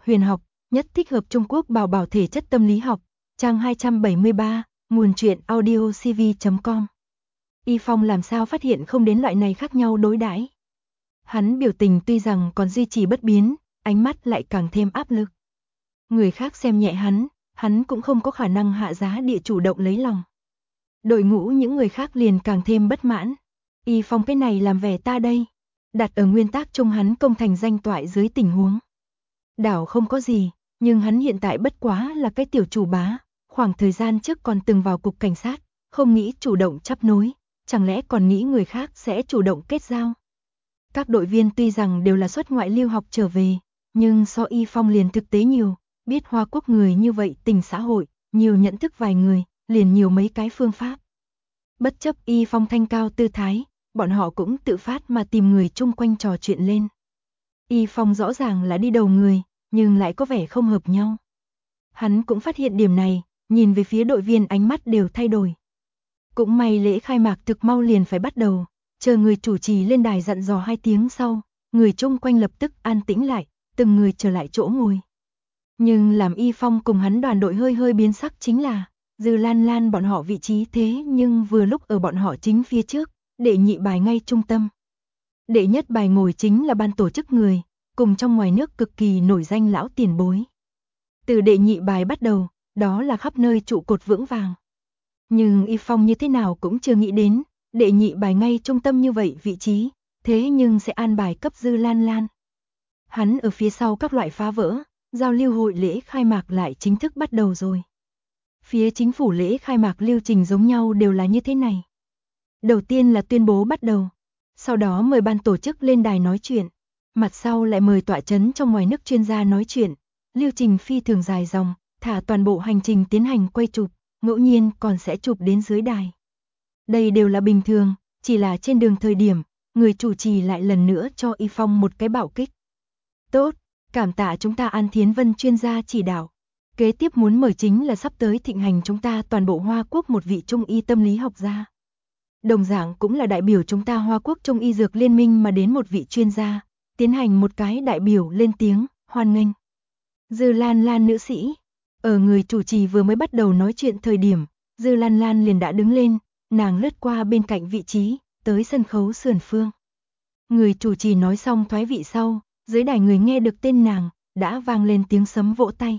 huyền học, nhất thích hợp Trung Quốc bảo bảo thể chất tâm lý học, trang 273, nguồn truyện audiocv.com. Y Phong làm sao phát hiện không đến loại này khác nhau đối đãi. Hắn biểu tình tuy rằng còn duy trì bất biến, ánh mắt lại càng thêm áp lực. Người khác xem nhẹ hắn cũng không có khả năng hạ giá địa chủ động lấy lòng. Đội ngũ những người khác liền càng thêm bất mãn. Y Phong cái này làm vẻ ta đây. Đặt ở nguyên tắc chung hắn công thành danh toại dưới tình huống đảo không có gì, nhưng hắn hiện tại bất quá là cái tiểu chủ bá, khoảng thời gian trước còn từng vào cục cảnh sát, không nghĩ chủ động chấp nối, chẳng lẽ còn nghĩ người khác sẽ chủ động kết giao. Các đội viên tuy rằng đều là xuất ngoại lưu học trở về, nhưng so Y Phong liền thực tế nhiều, biết Hoa Quốc người như vậy tình xã hội, nhiều nhận thức vài người, liền nhiều mấy cái phương pháp. Bất chấp Y Phong thanh cao tư thái, bọn họ cũng tự phát mà tìm người chung quanh trò chuyện lên. Y Phong rõ ràng là đi đầu người, nhưng lại có vẻ không hợp nhau. Hắn cũng phát hiện điểm này, nhìn về phía đội viên ánh mắt đều thay đổi. Cũng may lễ khai mạc thực mau liền phải bắt đầu, chờ người chủ trì lên đài dặn dò 2 tiếng sau, người chung quanh lập tức an tĩnh lại, từng người trở lại chỗ ngồi. Nhưng làm Y Phong cùng hắn đoàn đội hơi biến sắc chính là, Dư Lan Lan bọn họ vị trí thế nhưng vừa lúc ở bọn họ chính phía trước, đệ nhị bài ngay trung tâm. Đệ nhất bài ngồi chính là ban tổ chức người, cùng trong ngoài nước cực kỳ nổi danh lão tiền bối. Từ đệ nhị bài bắt đầu, đó là khắp nơi trụ cột vững vàng. Nhưng Y Phong như thế nào cũng chưa nghĩ đến, đệ nhị bài ngay trung tâm như vậy vị trí, thế nhưng sẽ an bài cấp Dư Lan Lan. Hắn ở phía sau các loại phá vỡ, giao lưu hội lễ khai mạc lại chính thức bắt đầu rồi. Phía chính phủ lễ khai mạc lưu trình giống nhau đều là như thế này. Đầu tiên là tuyên bố bắt đầu, sau đó mời ban tổ chức lên đài nói chuyện, mặt sau lại mời tọa chấn trong ngoài nước chuyên gia nói chuyện, lưu trình phi thường dài dòng, thả toàn bộ hành trình tiến hành quay chụp, ngẫu nhiên còn sẽ chụp đến dưới đài. Đây đều là bình thường, chỉ là trên đường thời điểm, người chủ trì lại lần nữa cho Y Phong một cái bạo kích. Tốt, cảm tạ chúng ta An Thiến Vân chuyên gia chỉ đạo. Kế tiếp muốn mời chính là sắp tới thịnh hành chúng ta toàn bộ Hoa Quốc một vị Trung y tâm lý học gia. Đồng dạng cũng là đại biểu chúng ta Hoa Quốc Trung y dược liên minh mà đến một vị chuyên gia, tiến hành một cái đại biểu lên tiếng, hoan nghênh. Dư Lan Lan nữ sĩ, ở người chủ trì vừa mới bắt đầu nói chuyện thời điểm, Dư Lan Lan liền đã đứng lên, nàng lướt qua bên cạnh vị trí, tới sân khấu sườn phương. Người chủ trì nói xong thoái vị sau, dưới đài người nghe được tên nàng, đã vang lên tiếng sấm vỗ tay.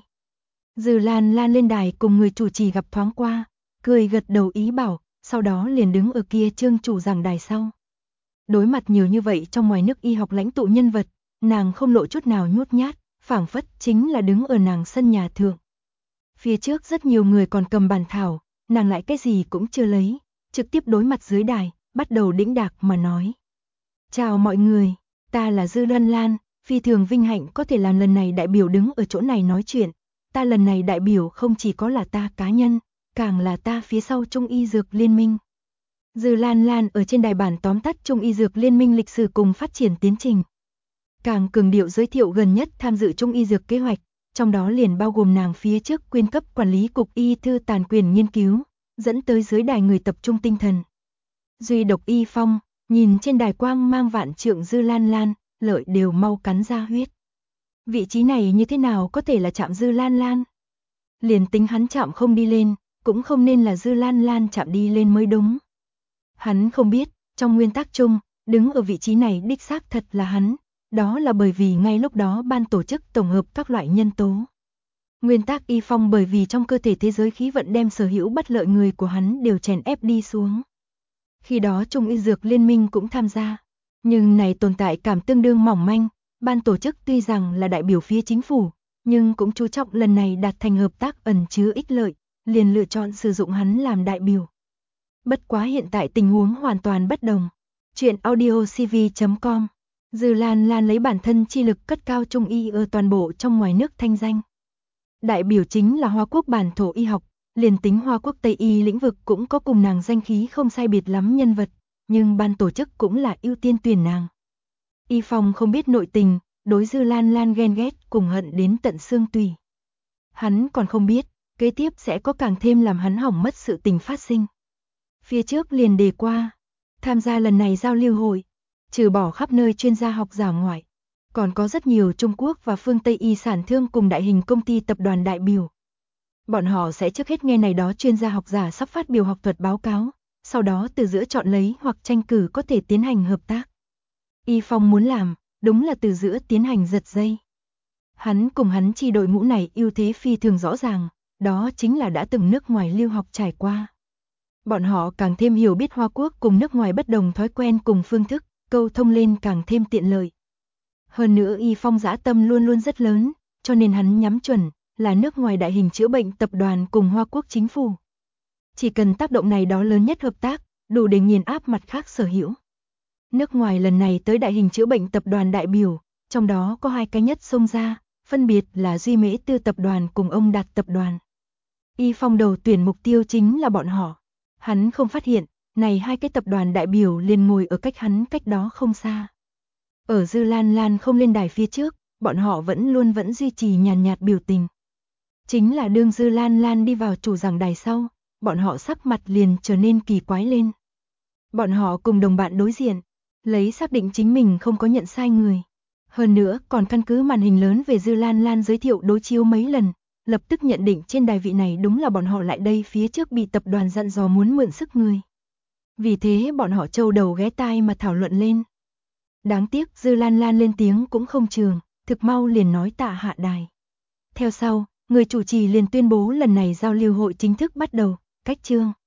Dư Lan Lan lên đài cùng người chủ trì gặp thoáng qua, cười gật đầu ý bảo, sau đó liền đứng ở kia trương chủ giảng đài sau. Đối mặt nhiều như vậy trong ngoài nước y học lãnh tụ nhân vật, nàng không lộ chút nào nhút nhát, phảng phất chính là đứng ở nàng sân nhà thượng. Phía trước rất nhiều người còn cầm bàn thảo, nàng lại cái gì cũng chưa lấy, trực tiếp đối mặt dưới đài, bắt đầu đĩnh đạc mà nói. Chào mọi người, ta là Dư Lan Lan, phi thường vinh hạnh có thể làm lần này đại biểu đứng ở chỗ này nói chuyện. Ta lần này đại biểu không chỉ có là ta cá nhân, càng là ta phía sau Trung y dược liên minh. Dư Lan Lan ở trên đài bản tóm tắt Trung y dược liên minh lịch sử cùng phát triển tiến trình. Càng cường điệu giới thiệu gần nhất tham dự Trung y dược kế hoạch, trong đó liền bao gồm nàng phía trước quyên cấp quản lý cục y thư tàn quyền nghiên cứu, dẫn tới dưới đài người tập trung tinh thần. Duy độc Y Phong, nhìn trên đài quang mang vạn trượng Dư Lan Lan, lợi đều mau cắn ra huyết. Vị trí này như thế nào có thể là chạm Dư Lan Lan? Liền tính hắn chạm không đi lên, cũng không nên là Dư Lan Lan chạm đi lên mới đúng. Hắn không biết, trong nguyên tắc chung, đứng ở vị trí này đích xác thật là hắn, đó là bởi vì ngay lúc đó ban tổ chức tổng hợp các loại nhân tố. Nguyên tắc Y Phong bởi vì trong cơ thể thế giới khí vận đem sở hữu bất lợi người của hắn đều chèn ép đi xuống. Khi đó Trung y dược liên minh cũng tham gia, nhưng này tồn tại cảm tương đương mỏng manh, ban tổ chức tuy rằng là đại biểu phía chính phủ, nhưng cũng chú trọng lần này đạt thành hợp tác ẩn chứa ích lợi, liền lựa chọn sử dụng hắn làm đại biểu. Bất quá hiện tại tình huống hoàn toàn bất đồng. Chuyện audiocv.com. Dư Lan Lan lấy bản thân chi lực cất cao Trung y ở toàn bộ trong ngoài nước thanh danh. Đại biểu chính là Hoa Quốc bản thổ y học, liền tính Hoa Quốc Tây y lĩnh vực cũng có cùng nàng danh khí không sai biệt lắm nhân vật, nhưng ban tổ chức cũng là ưu tiên tuyển nàng. Y Phong không biết nội tình, đối Dư Lan Lan ghen ghét cùng hận đến tận xương tủy. Hắn còn không biết, kế tiếp sẽ có càng thêm làm hắn hỏng mất sự tình phát sinh. Phía trước liền đề qua, tham gia lần này giao lưu hội, trừ bỏ khắp nơi chuyên gia học giả ngoại, Còn có rất nhiều Trung Quốc và phương Tây y sản thương cùng đại hình công ty tập đoàn đại biểu. Bọn họ sẽ trước hết nghe này đó chuyên gia học giả sắp phát biểu học thuật báo cáo, sau đó từ giữa chọn lấy hoặc tranh cử có thể tiến hành hợp tác. Y Phong muốn làm, đúng là từ giữa tiến hành giật dây. Hắn cùng hắn chi đội ngũ này ưu thế phi thường rõ ràng, đó chính là đã từng nước ngoài lưu học trải qua. Bọn họ càng thêm hiểu biết Hoa Quốc cùng nước ngoài bất đồng thói quen cùng phương thức, câu thông lên càng thêm tiện lợi. Hơn nữa Y Phong dã tâm luôn luôn rất lớn, cho nên hắn nhắm chuẩn là nước ngoài đại hình chữa bệnh tập đoàn cùng Hoa Quốc chính phủ. Chỉ cần tác động này đó lớn nhất hợp tác, đủ để nghiền áp mặt khác sở hữu. Nước ngoài lần này tới đại hình chữa bệnh tập đoàn đại biểu, trong đó có hai cái nhất xông ra, phân biệt là Duy Mễ Tư tập đoàn cùng ông Đạt tập đoàn. Y Phong đầu tuyển mục tiêu chính là bọn họ. Hắn không phát hiện, này hai cái tập đoàn đại biểu liền ngồi ở cách hắn cách đó không xa. Ở Dư Lan Lan không lên đài phía trước, bọn họ vẫn duy trì nhàn nhạt biểu tình. Chính là đương Dư Lan Lan đi vào chủ giảng đài sau, bọn họ sắc mặt liền trở nên kỳ quái lên. Bọn họ cùng đồng bạn đối diện, lấy xác định chính mình không có nhận sai người. Hơn nữa còn căn cứ màn hình lớn về Dư Lan Lan giới thiệu đối chiếu mấy lần, lập tức nhận định trên đài vị này đúng là bọn họ lại đây phía trước bị tập đoàn dặn dò muốn mượn sức người. Vì thế bọn họ trâu đầu ghé tai mà thảo luận lên. Đáng tiếc Dư Lan Lan lên tiếng cũng không trường, thực mau liền nói tạ hạ đài. Theo sau, người chủ trì liền tuyên bố lần này giao lưu hội chính thức bắt đầu, cách chương.